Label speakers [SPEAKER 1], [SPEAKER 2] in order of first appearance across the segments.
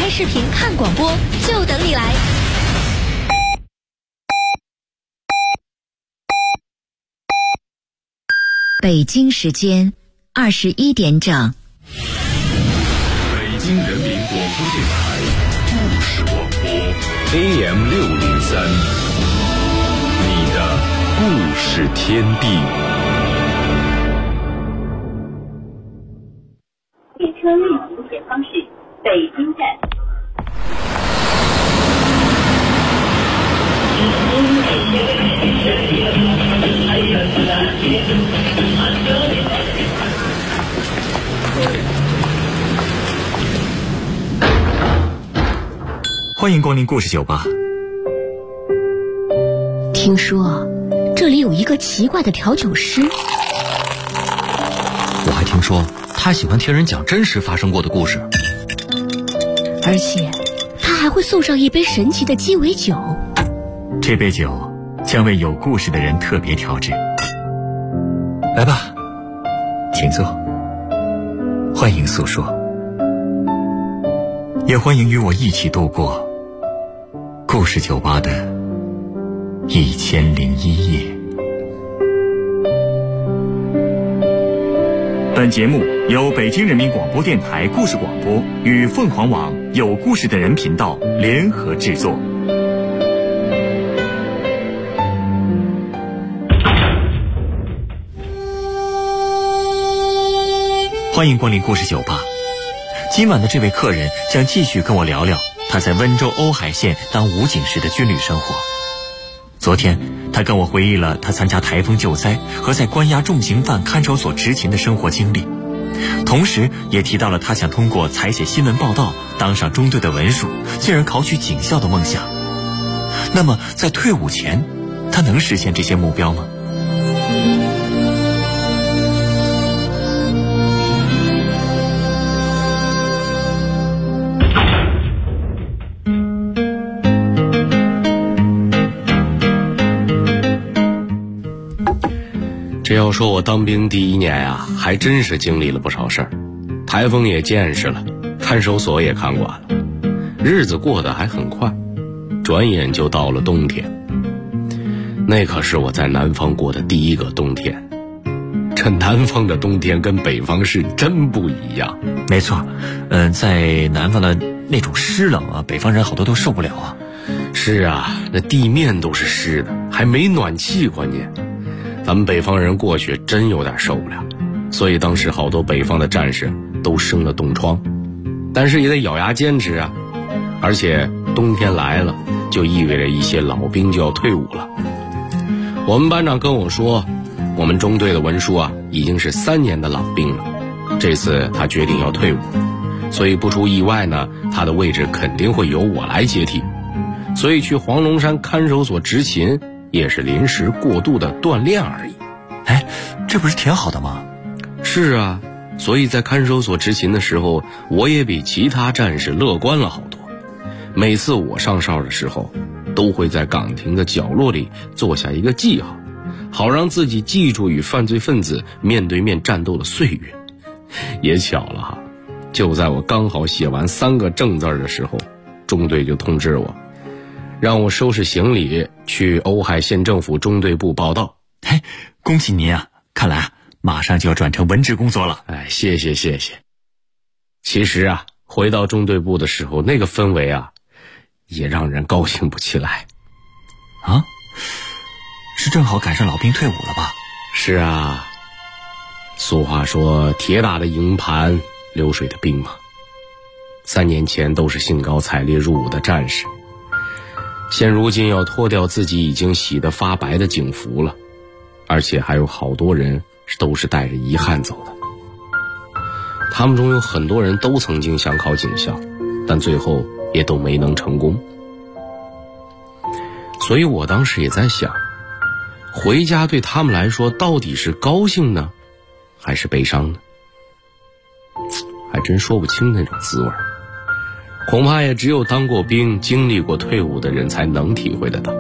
[SPEAKER 1] 开视频看广播，就等你来。
[SPEAKER 2] 北京时间21点整。
[SPEAKER 3] 北京人民广播电台故事广播 AM603，你的故事天地。
[SPEAKER 4] 列车运行前方是北京站。
[SPEAKER 5] 欢迎光临故事酒吧。
[SPEAKER 1] 听说这里有一个奇怪的调酒师，
[SPEAKER 6] 我还听说他喜欢听人讲真实发生过的故事，
[SPEAKER 1] 而且他还会送上一杯神奇的鸡尾酒。
[SPEAKER 5] 这杯酒将为有故事的人特别调制。来吧，请坐，欢迎诉说，也欢迎与我一起度过故事酒吧的1001夜。本节目由北京人民广播电台故事广播与凤凰网有故事的人频道联合制作。欢迎光临故事酒吧。今晚的这位客人将继续跟我聊聊他在温州瓯海县当武警时的军旅生活。昨天他跟我回忆了他参加台风救灾和在关押重刑犯看守所执勤的生活经历，同时也提到了他想通过采写新闻报道当上中队的文书，进而考取警校的梦想。那么在退伍前他能实现这些目标吗？
[SPEAKER 6] 这要说我当兵第一年呀，还真是经历了不少事儿，台风也见识了，看守所也看惯了，日子过得还很快，转眼就到了冬天。那可是我在南方过的第一个冬天，这南方的冬天跟北方是真不一样。
[SPEAKER 5] 没错，在南方的那种湿冷啊，北方人好多都受不了啊。
[SPEAKER 6] 是啊，那地面都是湿的，还没暖气，关键咱们北方人过去真有点受不了，所以当时好多北方的战士都生了冻疮，但是也得咬牙坚持啊。而且冬天来了，就意味着一些老兵就要退伍了。我们班长跟我说，我们中队的文书啊，已经是3年的老兵了，这次他决定要退伍，所以不出意外呢，他的位置肯定会由我来接替。所以去黄龙山看守所执勤也是临时过渡的锻炼而已。
[SPEAKER 5] 哎，这不是挺好的吗？
[SPEAKER 6] 是啊，所以在看守所执勤的时候，我也比其他战士乐观了好多。每次我上哨的时候，都会在岗亭的角落里做下一个记号，好让自己记住与犯罪分子面对面战斗的岁月。也巧了哈，就在我刚好写完3个正字的时候，中队就通知我，让我收拾行李去瓯海县政府中队部报到。
[SPEAKER 5] 嘿，恭喜您啊，看来马上就要转成文职工作了。
[SPEAKER 6] 哎，谢谢。其实啊，回到中队部的时候，那个氛围啊，也让人高兴不起来。
[SPEAKER 5] 啊？是正好赶上老兵退伍了吧？
[SPEAKER 6] 是啊，俗话说铁打的营盘流水的兵嘛。3年前都是兴高采烈入伍的战士，现如今要脱掉自己已经洗得发白的警服了，而且还有好多人都是带着遗憾走的。他们中有很多人都曾经想考警校，但最后也都没能成功。所以我当时也在想，回家对他们来说到底是高兴呢，还是悲伤呢？还真说不清那种滋味，恐怕也只有当过兵经历过退伍的人才能体会得到。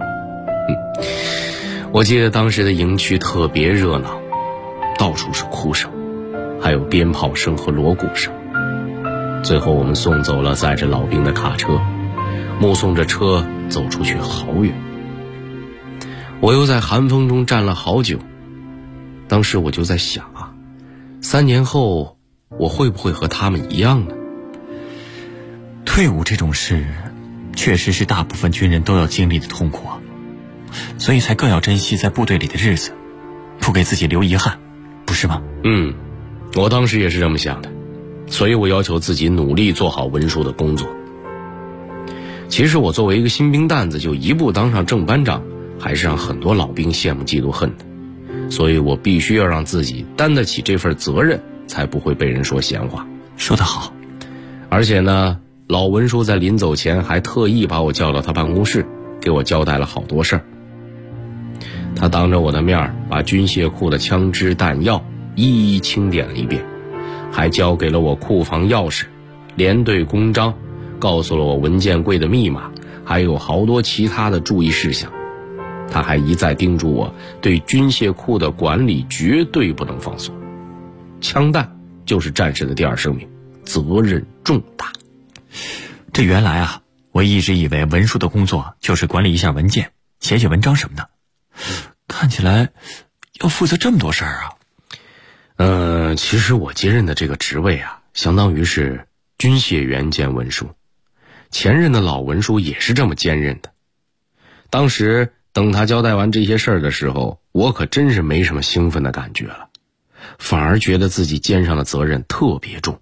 [SPEAKER 6] 我记得当时的营区特别热闹，到处是哭声，还有鞭炮声和锣鼓声。 最后我们送走了载着老兵的卡车，目送着车走出去好远。我又在寒风中站了好久，当时我就在想啊，3年后我会不会和他们一样呢？
[SPEAKER 5] 退伍这种事确实是大部分军人都要经历的痛苦，所以才更要珍惜在部队里的日子，不给自己留遗憾，不是吗？
[SPEAKER 6] 我当时也是这么想的，所以我要求自己努力做好文书的工作。其实我作为一个新兵蛋子就一步当上正班长，还是让很多老兵羡慕嫉妒恨的，所以我必须要让自己担得起这份责任，才不会被人说闲话。
[SPEAKER 5] 说得好。
[SPEAKER 6] 而且呢，老文书在临走前还特意把我叫到他办公室，给我交代了好多事儿。他当着我的面把军械库的枪支弹药一一清点了一遍，还交给了我库房钥匙、连队公章，告诉了我文件柜的密码，还有好多其他的注意事项。他还一再叮嘱我对军械库的管理绝对不能放松，枪弹就是战士的第二生命，责任重大。
[SPEAKER 5] 这原来啊，我一直以为文书的工作就是管理一下文件，写写文章什么的，看起来要负责这么多事儿啊。
[SPEAKER 6] 其实我接任的这个职位啊，相当于是军械员兼文书，前任的老文书也是这么兼任的。当时等他交代完这些事儿的时候，我可真是没什么兴奋的感觉了，反而觉得自己肩上的责任特别重。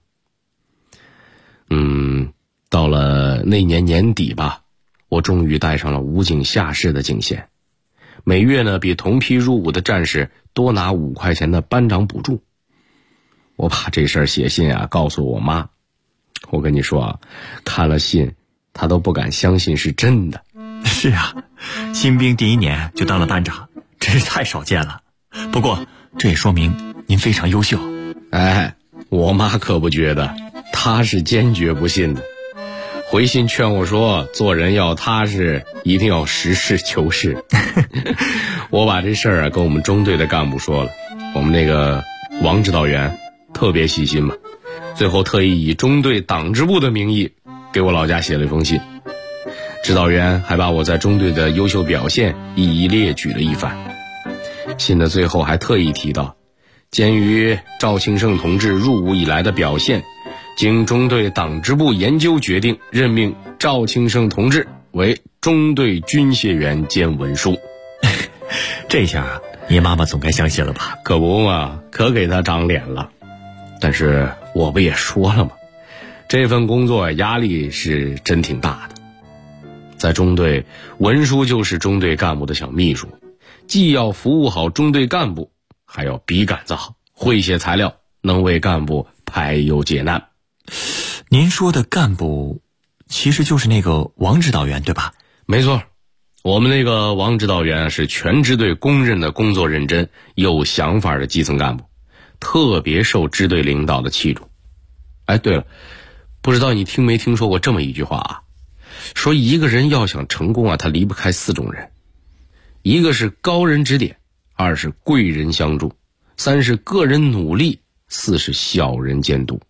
[SPEAKER 6] 到了那年年底吧，我终于带上了武警下士的警衔，每月呢比同批入伍的战士多拿5块钱的班长补助。我把这事儿写信啊告诉我妈，我跟你说啊，看了信她都不敢相信是真的。
[SPEAKER 5] 是啊，新兵第1年就当了班长，真是太少见了。不过这也说明您非常优秀。
[SPEAKER 6] 我妈可不觉得，她是坚决不信的，回信劝我说做人要踏实，一定要实事求是。我把这事儿啊跟我们中队的干部说了，我们那个王指导员特别细心嘛，最后特意以中队党支部的名义给我老家写了一封信。指导员还把我在中队的优秀表现一一列举了一番，信的最后还特意提到，鉴于赵庆盛同志入伍以来的表现，经中队党支部研究决定，任命赵庆盛同志为中队军械员兼文书。
[SPEAKER 5] 这下您妈妈总该相信了吧？
[SPEAKER 6] 可不嘛，可给他长脸了。但是我不也说了吗，这份工作压力是真挺大的。在中队，文书就是中队干部的小秘书，既要服务好中队干部，还要笔杆子好，会写材料，能为干部排忧解难。
[SPEAKER 5] 您说的干部其实就是那个王指导员对吧？
[SPEAKER 6] 没错，我们那个王指导员是全支队公认的工作认真有想法的基层干部，特别受支队领导的器重。对了，不知道你听没听说过这么一句话啊，说一个人要想成功啊，他离不开4种人，一个是高人指点，2是贵人相助，3是个人努力，4是小人监督。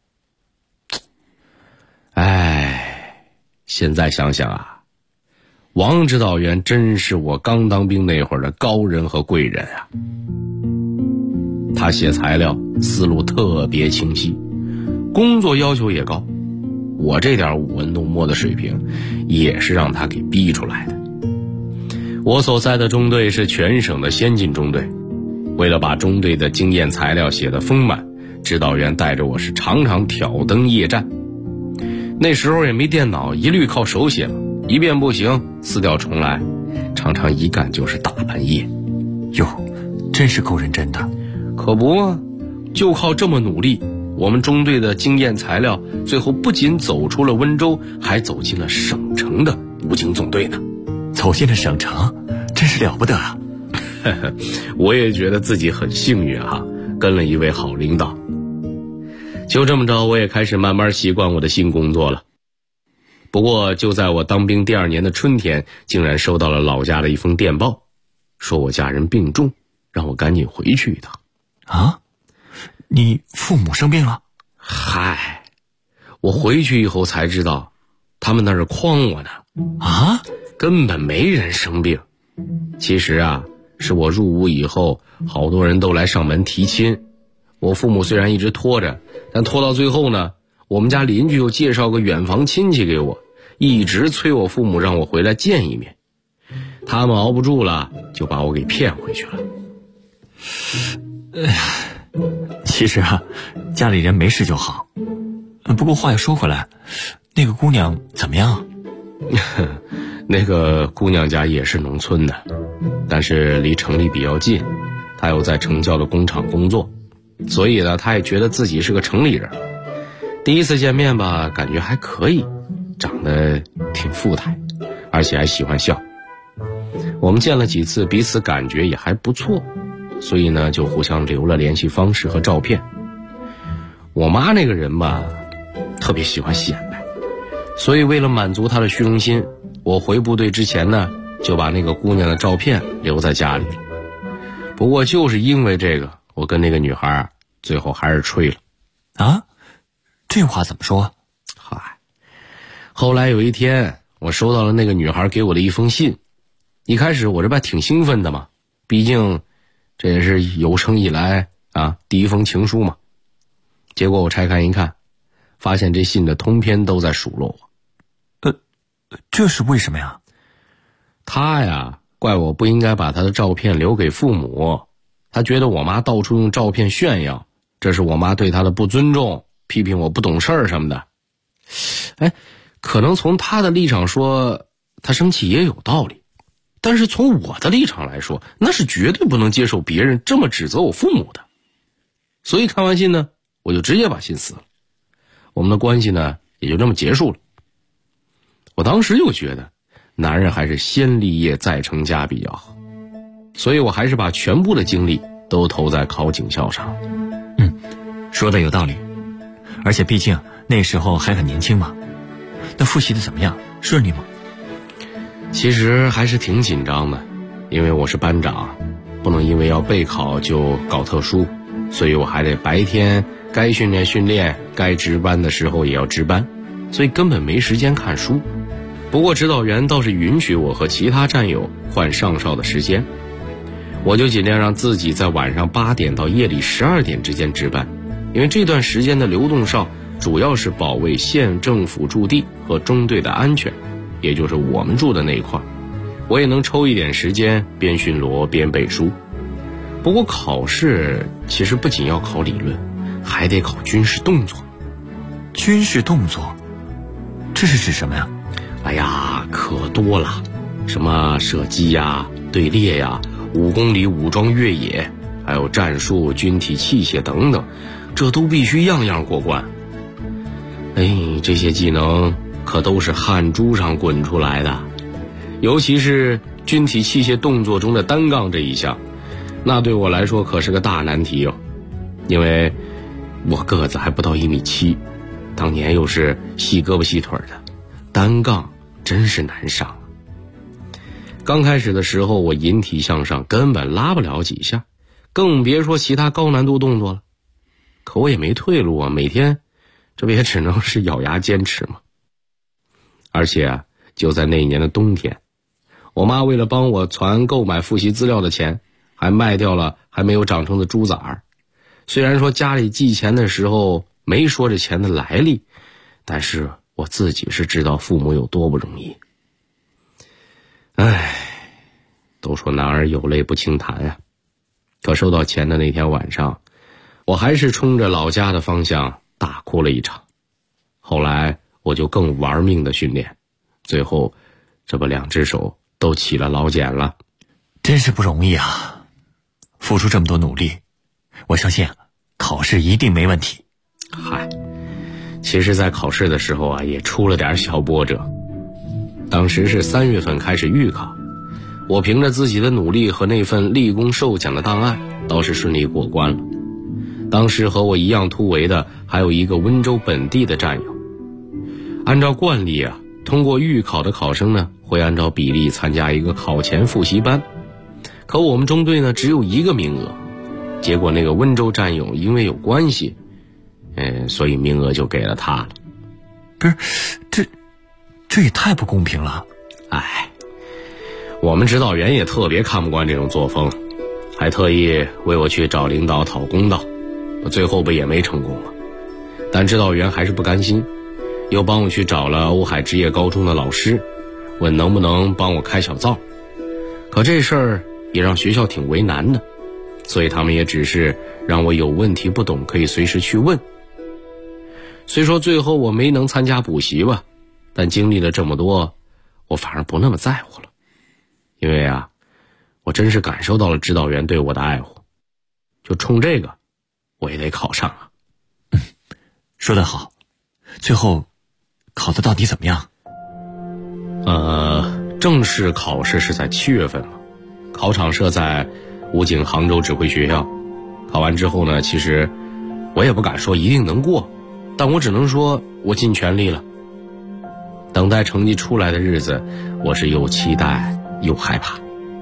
[SPEAKER 6] 现在想想啊，王指导员真是我刚当兵那会儿的高人和贵人啊。他写材料思路特别清晰，工作要求也高，我这点舞文弄墨的水平也是让他给逼出来的。我所在的中队是全省的先进中队，为了把中队的经验材料写得丰满，指导员带着我是常常挑灯夜战。那时候也没电脑，一律靠手写嘛，一遍不行撕掉重来，常常一干就是大半夜。
[SPEAKER 5] 哟，真是够认真的。
[SPEAKER 6] 可不嘛，就靠这么努力，我们中队的经验材料最后不仅走出了温州，还走进了省城的武警总队呢。
[SPEAKER 5] 走进了省城，真是了不得啊。
[SPEAKER 6] 我也觉得自己很幸运啊，跟了一位好领导。就这么着，我也开始慢慢习惯我的新工作了。不过就在我当兵第2年的春天，竟然收到了老家的一封电报，说我家人病重，让我赶紧回去一趟。
[SPEAKER 5] 啊？你父母生病了？
[SPEAKER 6] 我回去以后才知道，他们那是诓我呢。
[SPEAKER 5] 啊？
[SPEAKER 6] 根本没人生病。其实啊，是我入伍以后，好多人都来上门提亲。我父母虽然一直拖着，但拖到最后呢，我们家邻居又介绍个远房亲戚给我，一直催我父母让我回来见一面。他们熬不住了，就把我给骗回去了。
[SPEAKER 5] 其实啊，家里人没事就好。不过话又说回来，那个姑娘怎么样？
[SPEAKER 6] 那个姑娘家也是农村的，但是离城里比较近，她又在城郊的工厂工作，所以呢，她也觉得自己是个城里人。第一次见面吧，感觉还可以，长得挺富态，而且还喜欢笑。我们见了几次，彼此感觉也还不错，所以呢，就互相留了联系方式和照片。我妈那个人吧，特别喜欢显摆，所以为了满足她的虚荣心，我回部队之前呢，就把那个姑娘的照片留在家里了。不过就是因为这个，我跟那个女孩最后还是吹了。
[SPEAKER 5] 啊？这话怎么说？
[SPEAKER 6] 嗨，后来有一天，我收到了那个女孩给我的一封信。一开始我这不挺兴奋的嘛，毕竟这也是有生以来第一封情书嘛。结果我拆开一看，发现这信的通篇都在数落我。
[SPEAKER 5] 这是为什么呀？
[SPEAKER 6] 他呀，怪我不应该把他的照片留给父母，他觉得我妈到处用照片炫耀，这是我妈对他的不尊重，批评我不懂事儿什么的。可能从他的立场说，他生气也有道理，但是从我的立场来说，那是绝对不能接受别人这么指责我父母的。所以看完信呢，我就直接把信撕了，我们的关系呢也就这么结束了。我当时就觉得男人还是先立业再成家比较好，所以我还是把全部的精力都投在考警校上。
[SPEAKER 5] 说的有道理，而且毕竟那时候还很年轻嘛。那复习的怎么样？顺利吗？
[SPEAKER 6] 其实还是挺紧张的，因为我是班长，不能因为要备考就搞特殊，所以我还得白天该训练训练，该值班的时候也要值班，所以根本没时间看书。不过指导员倒是允许我和其他战友换上哨的时间，我就尽量让自己在晚上8点到夜里12点之间值班，因为这段时间的流动哨主要是保卫县政府驻地和中队的安全，也就是我们住的那一块，我也能抽一点时间边巡逻边背书。不过考试其实不仅要考理论，还得考军事动作。
[SPEAKER 5] 军事动作？这是指什么呀？
[SPEAKER 6] 哎呀，可多了，什么射击呀、队列呀、5公里武装越野，还有战术、军体器械等等，这都必须样样过关。这些技能可都是汗珠上滚出来的，尤其是军体器械动作中的单杠这一项，那对我来说可是个大难题哦。因为我个子还不到1.7米，当年又是细胳膊细腿的，单杠真是难上。刚开始的时候，我引体向上根本拉不了几下，更别说其他高难度动作了。可我也没退路啊，每天这不也只能是咬牙坚持吗？而且就在那一年的冬天，我妈为了帮我攒购买复习资料的钱，还卖掉了还没有长成的猪崽儿。虽然说家里寄钱的时候没说这钱的来历，但是我自己是知道父母有多不容易。都说男儿有泪不轻弹呀，可收到钱的那天晚上，我还是冲着老家的方向大哭了一场。后来我就更玩命的训练，最后这不2只手都起了老茧了。
[SPEAKER 5] 真是不容易啊，付出这么多努力，我相信考试一定没问题。
[SPEAKER 6] 其实在考试的时候也出了点小波折。当时是3月份开始预考，我凭着自己的努力和那份立功受奖的档案，倒是顺利过关了。当时和我一样突围的还有一个温州本地的战友。按照惯例通过预考的考生呢，会按照比例参加一个考前复习班，可我们中队呢只有1个名额，结果那个温州战友因为有关系，所以名额就给了他了。
[SPEAKER 5] 不是，这也太不公平了。
[SPEAKER 6] 哎，我们指导员也特别看不惯这种作风，还特意为我去找领导讨公道，我最后不也没成功吗？但指导员还是不甘心，又帮我去找了欧海职业高中的老师，问能不能帮我开小灶。可这事儿也让学校挺为难的，所以他们也只是让我有问题不懂可以随时去问。虽说最后我没能参加补习吧，但经历了这么多，我反而不那么在乎了。因为啊，我真是感受到了指导员对我的爱护，就冲这个我也得考上啊。
[SPEAKER 5] 说得好，最后考得到底怎么样？
[SPEAKER 6] 正式考试是在7月份嘛，考场设在武警杭州指挥学校。考完之后呢，其实我也不敢说一定能过，但我只能说我尽全力了。等待成绩出来的日子，我是又期待又害怕。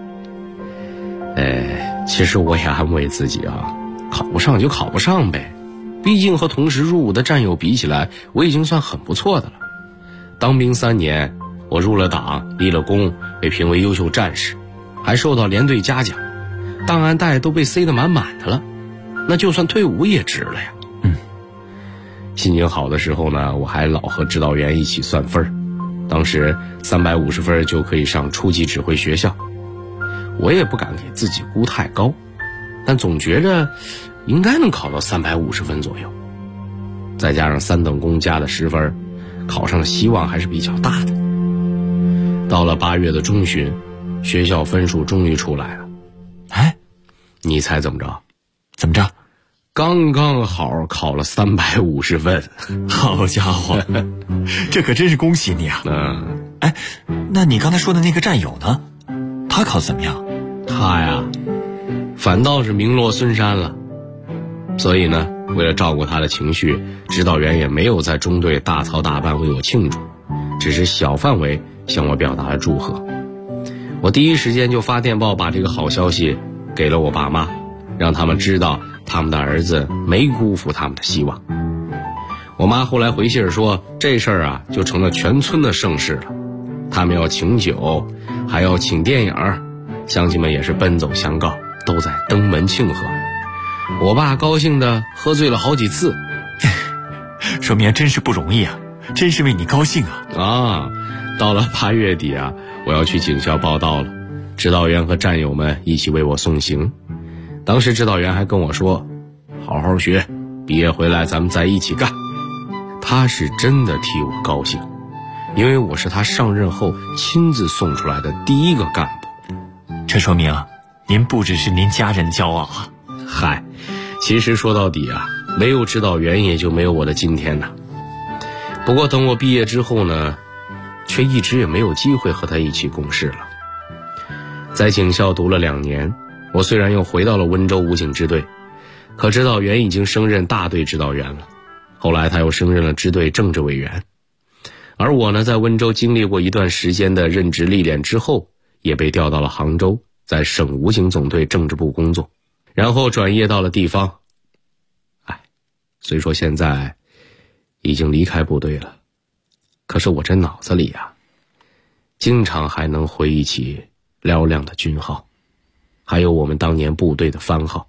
[SPEAKER 6] 其实我也安慰自己啊，考不上就考不上呗，毕竟和同时入伍的战友比起来，我已经算很不错的了。当兵3年，我入了党，立了功，被评为优秀战士，还受到连队嘉奖，档案袋都被塞得满满的了，那就算退伍也值了呀。心情好的时候呢，我还老和指导员一起算分儿，当时350分就可以上初级指挥学校。我也不敢给自己估太高，但总觉着应该能考到350分左右，再加上3等功加的10分，考上的希望还是比较大的。到了8月的中旬，学校分数终于出来了。你猜怎么着？
[SPEAKER 5] 怎么着？
[SPEAKER 6] 刚刚好考了350分。
[SPEAKER 5] 好家伙，这可真是恭喜你啊！那你刚才说的那个战友呢？他考得怎么样？
[SPEAKER 6] 他呀，反倒是名落孙山了。所以呢，为了照顾他的情绪，指导员也没有在中队大操大办为我庆祝，只是小范围向我表达了祝贺。我第一时间就发电报把这个好消息给了我爸妈，让他们知道他们的儿子没辜负他们的希望。我妈后来回信说，这事儿啊就成了全村的盛事了，他们要请酒，还要请电影，乡亲们也是奔走相告，都在登门庆贺。我爸高兴的喝醉了好几次。
[SPEAKER 5] 说明真是不容易啊，真是为你高兴啊！
[SPEAKER 6] 到了8月底啊，我要去警校报到了，指导员和战友们一起为我送行。当时指导员还跟我说，好好学，毕业回来咱们再一起干。他是真的替我高兴，因为我是他上任后亲自送出来的第一个干部。
[SPEAKER 5] 这说明您不只是您家人的骄傲啊。
[SPEAKER 6] 嗨，其实说到底啊，没有指导员也就没有我的今天呐。不过等我毕业之后呢，却一直也没有机会和他一起共事了。在警校读了2年，我虽然又回到了温州武警支队，可指导员已经升任大队指导员了，后来他又升任了支队政治委员。而我呢，在温州经历过一段时间的任职历练之后，也被调到了杭州，在省武警总队政治部工作，然后转业到了地方。虽说现在已经离开部队了，可是我这脑子里啊，经常还能回忆起嘹亮的军号，还有我们当年部队的番号。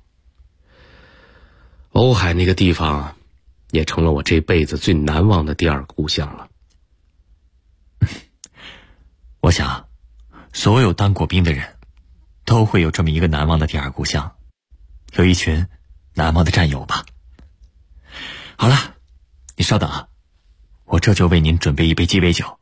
[SPEAKER 6] 瓯海那个地方也成了我这辈子最难忘的第2个故乡了。
[SPEAKER 5] 我想所有当过兵的人都会有这么一个难忘的第2故乡，有一群难忘的战友吧。好了，你稍等啊，我这就为您准备一杯鸡尾酒。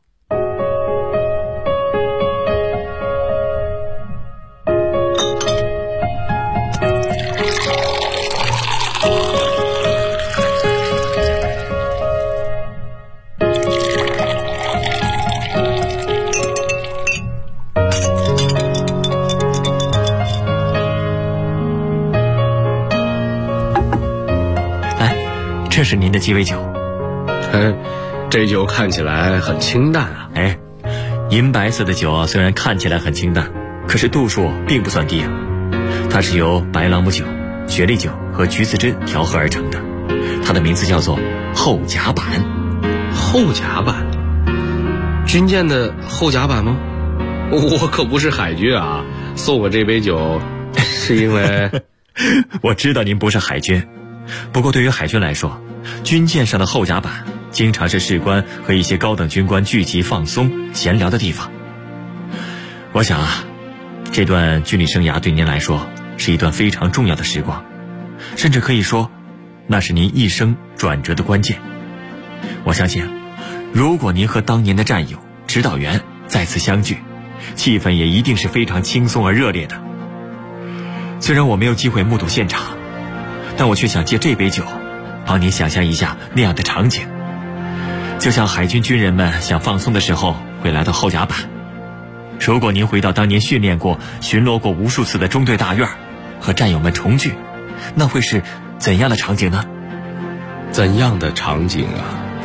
[SPEAKER 5] 这是您的鸡尾酒。
[SPEAKER 6] 这酒看起来很清淡啊。
[SPEAKER 5] 银白色的酒虽然看起来很清淡，可是度数并不算低啊。它是由白朗姆酒、雪莉酒和橘子汁调和而成的，它的名字叫做后甲板。
[SPEAKER 6] 后甲板，军舰的后甲板吗？我可不是海军啊，送我这杯酒是因为
[SPEAKER 5] 我知道您不是海军，不过对于海军来说，军舰上的后甲板经常是士官和一些高等军官聚集放松闲聊的地方。我想啊，这段军旅生涯对您来说是一段非常重要的时光，甚至可以说那是您一生转折的关键。我相信如果您和当年的战友指导员再次相聚，气氛也一定是非常轻松而热烈的。虽然我没有机会目睹现场，但我却想借这杯酒帮您想象一下那样的场景，就像海军军人们想放松的时候会来到后甲板。如果您回到当年训练过巡逻过无数次的中队大院，和战友们重聚，那会是怎样的场景呢？
[SPEAKER 6] 怎样的场景啊？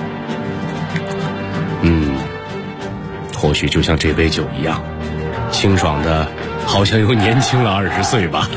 [SPEAKER 6] 或许就像这杯酒一样，清爽的好像又年轻了20岁吧。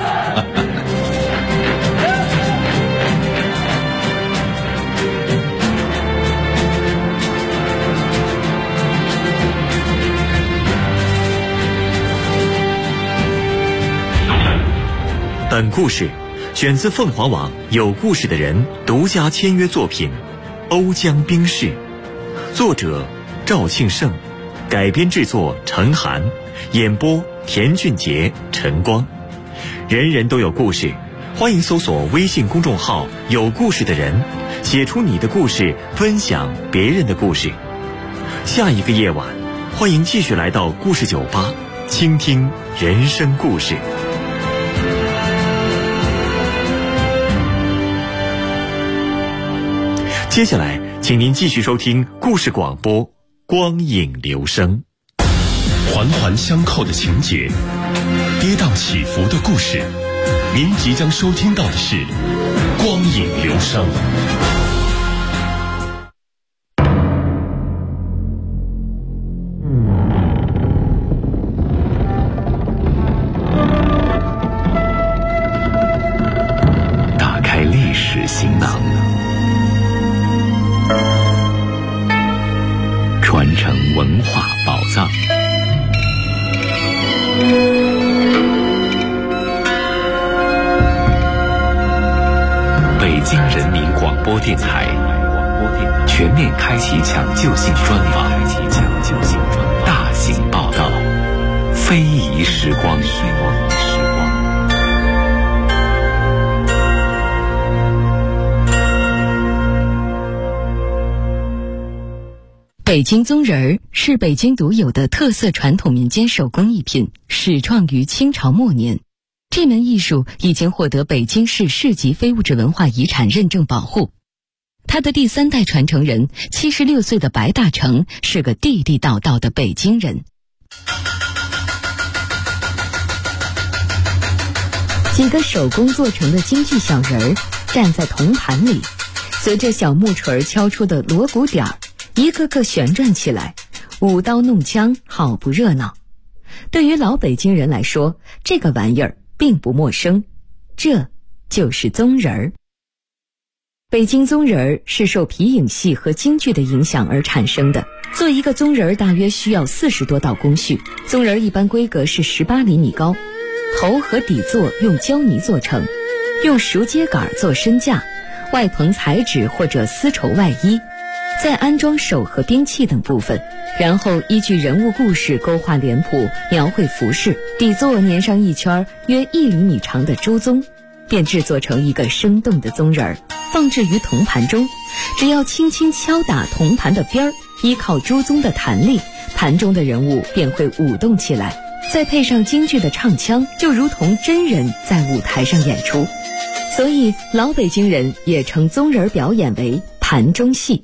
[SPEAKER 5] 本故事选自凤凰网有故事的人独家签约作品《瓯江兵士》，作者赵庆胜，改编制作陈涵，演播田俊杰、陈光。人人都有故事，欢迎搜索微信公众号有故事的人，写出你的故事，分享别人的故事。下一个夜晚，欢迎继续来到故事酒吧，倾听人生故事。接下来请您继续收听故事广播，光影流声。
[SPEAKER 3] 环环相扣的情节，跌宕起伏的故事，您即将收听到的是光影流声。打开历史行囊，传承文化宝藏。北京人民广播电台全面开启抢救性专访，大型报道，非遗时光。
[SPEAKER 7] 北京宗人儿是北京独有的特色传统民间手工艺品，始创于清朝末年。这门艺术已经获得北京市市级非物质文化遗产认证保护。他的第3代传承人76岁的白大成是个地地道道的北京人。几个手工做成的京剧小人儿站在铜盘里，随着小木锤敲出的锣鼓点儿，一个个旋转起来，舞刀弄枪，好不热闹。对于老北京人来说，这个玩意儿并不陌生，这就是宗人儿。北京宗人儿是受皮影戏和京剧的影响而产生的。做一个宗人儿大约需要40多道工序，宗人儿一般规格是18厘米高，头和底座用胶泥做成，用熟秸秆做身架，外棚彩纸或者丝绸外衣，再安装手和兵器等部分，然后依据人物故事勾画脸谱，描绘服饰，底座粘上一圈约1厘米长的朱宗，便制作成一个生动的宗人儿，放置于铜盘中。只要轻轻敲打铜盘的边儿，依靠朱宗的弹力，盘中的人物便会舞动起来，再配上京剧的唱腔，就如同真人在舞台上演出。所以老北京人也称宗人表演为盘中戏。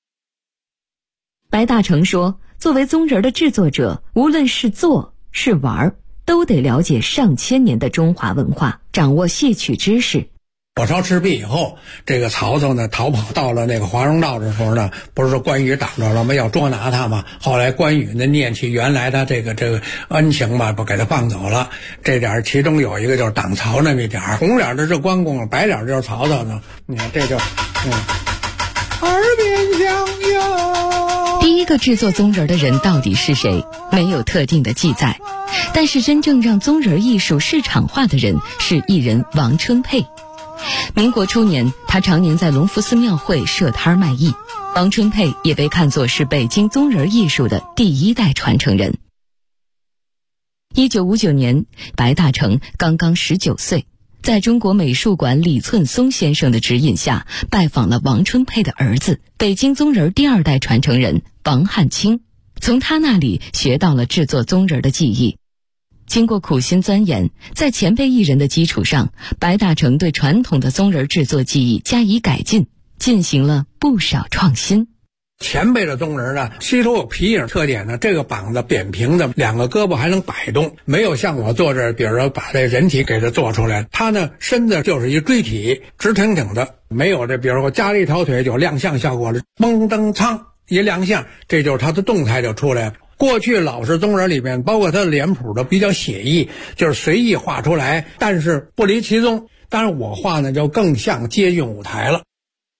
[SPEAKER 7] 白大成说，作为宗人的制作者，无论是做是玩，都得了解上千年的中华文化，掌握戏曲知识。
[SPEAKER 8] 火烧赤壁以后，这个曹操呢逃跑到了那个华容道的时候呢，不是说关羽挡着了吗？要捉拿他嘛。后来关羽呢念起原来的这个恩情嘛，不给他放走了。这点其中有一个就是挡曹那么一点，红脸的是关公，白脸就是曹操呢。你看这就耳边响哟。
[SPEAKER 7] 第一个制作棕人的人到底是谁？没有特定的记载，但是真正让棕人艺术市场化的人是艺人王春佩。民国初年，他常年在隆福寺庙会设摊卖艺。王春佩也被看作是北京棕人艺术的第一代传承人。1959年，白大成刚刚19岁，在中国美术馆李寸松先生的指引下，拜访了王春佩的儿子，北京棕人第二代传承人王汉卿，从他那里学到了制作棕人的技艺。经过苦心钻研，在前辈艺人的基础上，白大成对传统的棕人制作技艺加以改进，进行了不少创新。
[SPEAKER 8] 前辈的棕人呢，吸收有皮影特点呢，这个膀子扁平的，两个胳膊还能摆动，没有像我做这，比如说把这人体给它做出来，他呢身子就是一锥体，直挺挺的，没有这，比如说加了一条腿有亮相效果了，嘣噔苍一亮相，这就是他的动态就出来了。过去老式棕人里面，包括他的脸谱都比较写意，就是随意画出来，但是不离其宗。当然我画呢就更像接近舞台了。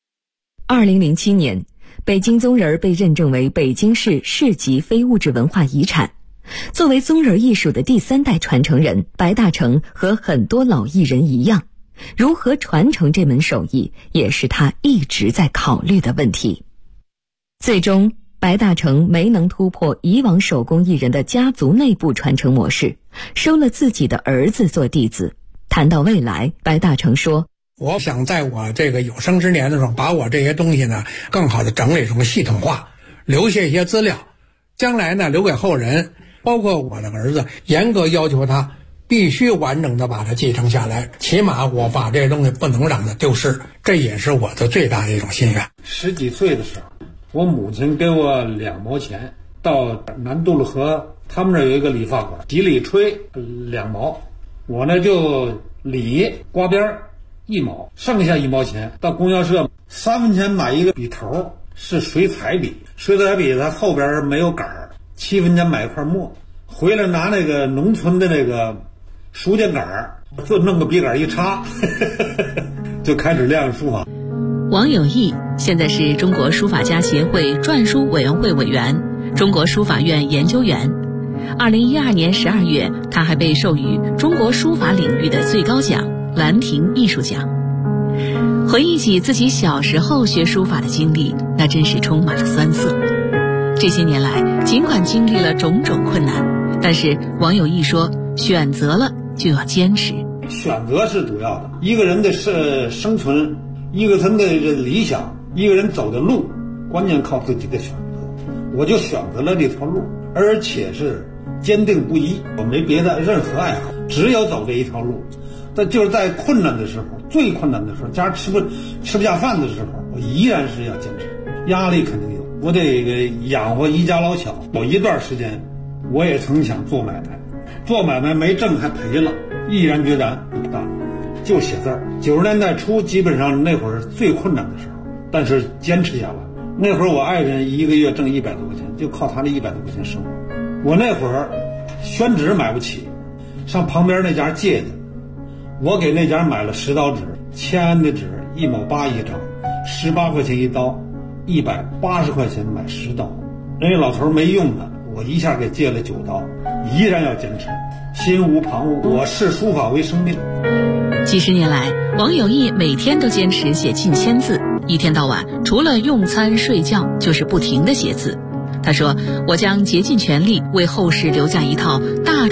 [SPEAKER 7] 2007年，北京棕人被认证为北京市市级非物质文化遗产。作为棕人艺术的第三代传承人，白大成和很多老艺人一样，如何传承这门手艺，也是他一直在考虑的问题。最终，白大成没能突破以往手工艺人的家族内部传承模式，收了自己的儿子做弟子。谈到未来，白大成说，
[SPEAKER 8] 我想在我这个有生之年的时候，把我这些东西呢更好的整理成系统化，留下一些资料，将来呢留给后人，包括我的儿子，严格要求他必须完整的把它继承下来，起码我把这些东西不能让它丢失，这也是我的最大的一种心愿。
[SPEAKER 9] 10几岁的时候，我母亲给我2毛钱，到南渡路河他们这有一个理发馆，洗里吹2毛，我呢就理刮边1毛，剩下1毛钱到供销社3分钱买一个笔头，是水彩笔，水彩笔它后边没有杆儿，7分钱买一块墨，回来拿那个农村的那个书签杆儿，就弄个笔杆一插就开始练书法。
[SPEAKER 10] 王有义现在是中国书法家协会篆书委员会委员、中国书法院研究员。2012年12月，他还被授予中国书法领域的最高奖兰亭艺术奖。回忆起自己小时候学书法的经历，那真是充满了酸涩。这些年来，尽管经历了种种困难，但是王有义说，选择了就要坚持。
[SPEAKER 9] 选择是主要的，一个人的生存，一个人的理想，一个人走的路，关键靠自己的选择。我就选择了这条路，而且是坚定不移，我没别的任何爱好，只有走这一条路。但就是在困难的时候，最困难的时候，家吃不下饭的时候，我依然是要坚持。压力肯定有，我得养活一家老小。有一段时间，我也曾想做买卖，做买卖没挣还赔了，毅然决然不干，就写字儿。90年代初，基本上那会儿最困难的时候，但是坚持下来。那会儿我爱人一个月挣100多块钱，就靠他那100多块钱生活。我那会儿宣纸买不起，上旁边那家借的，我给那家买了10刀纸，签的纸1毛8一张，18块钱一刀，180块钱买10刀。人家老头没用的，我一下给借了9刀，依然要坚持，心无旁骛。我视书法为生命。
[SPEAKER 10] 几十年来，王有义每天都坚持写近1000字，一天到晚除了用餐睡觉就是不停地写字。他说，我将竭尽全力为后世留下一套大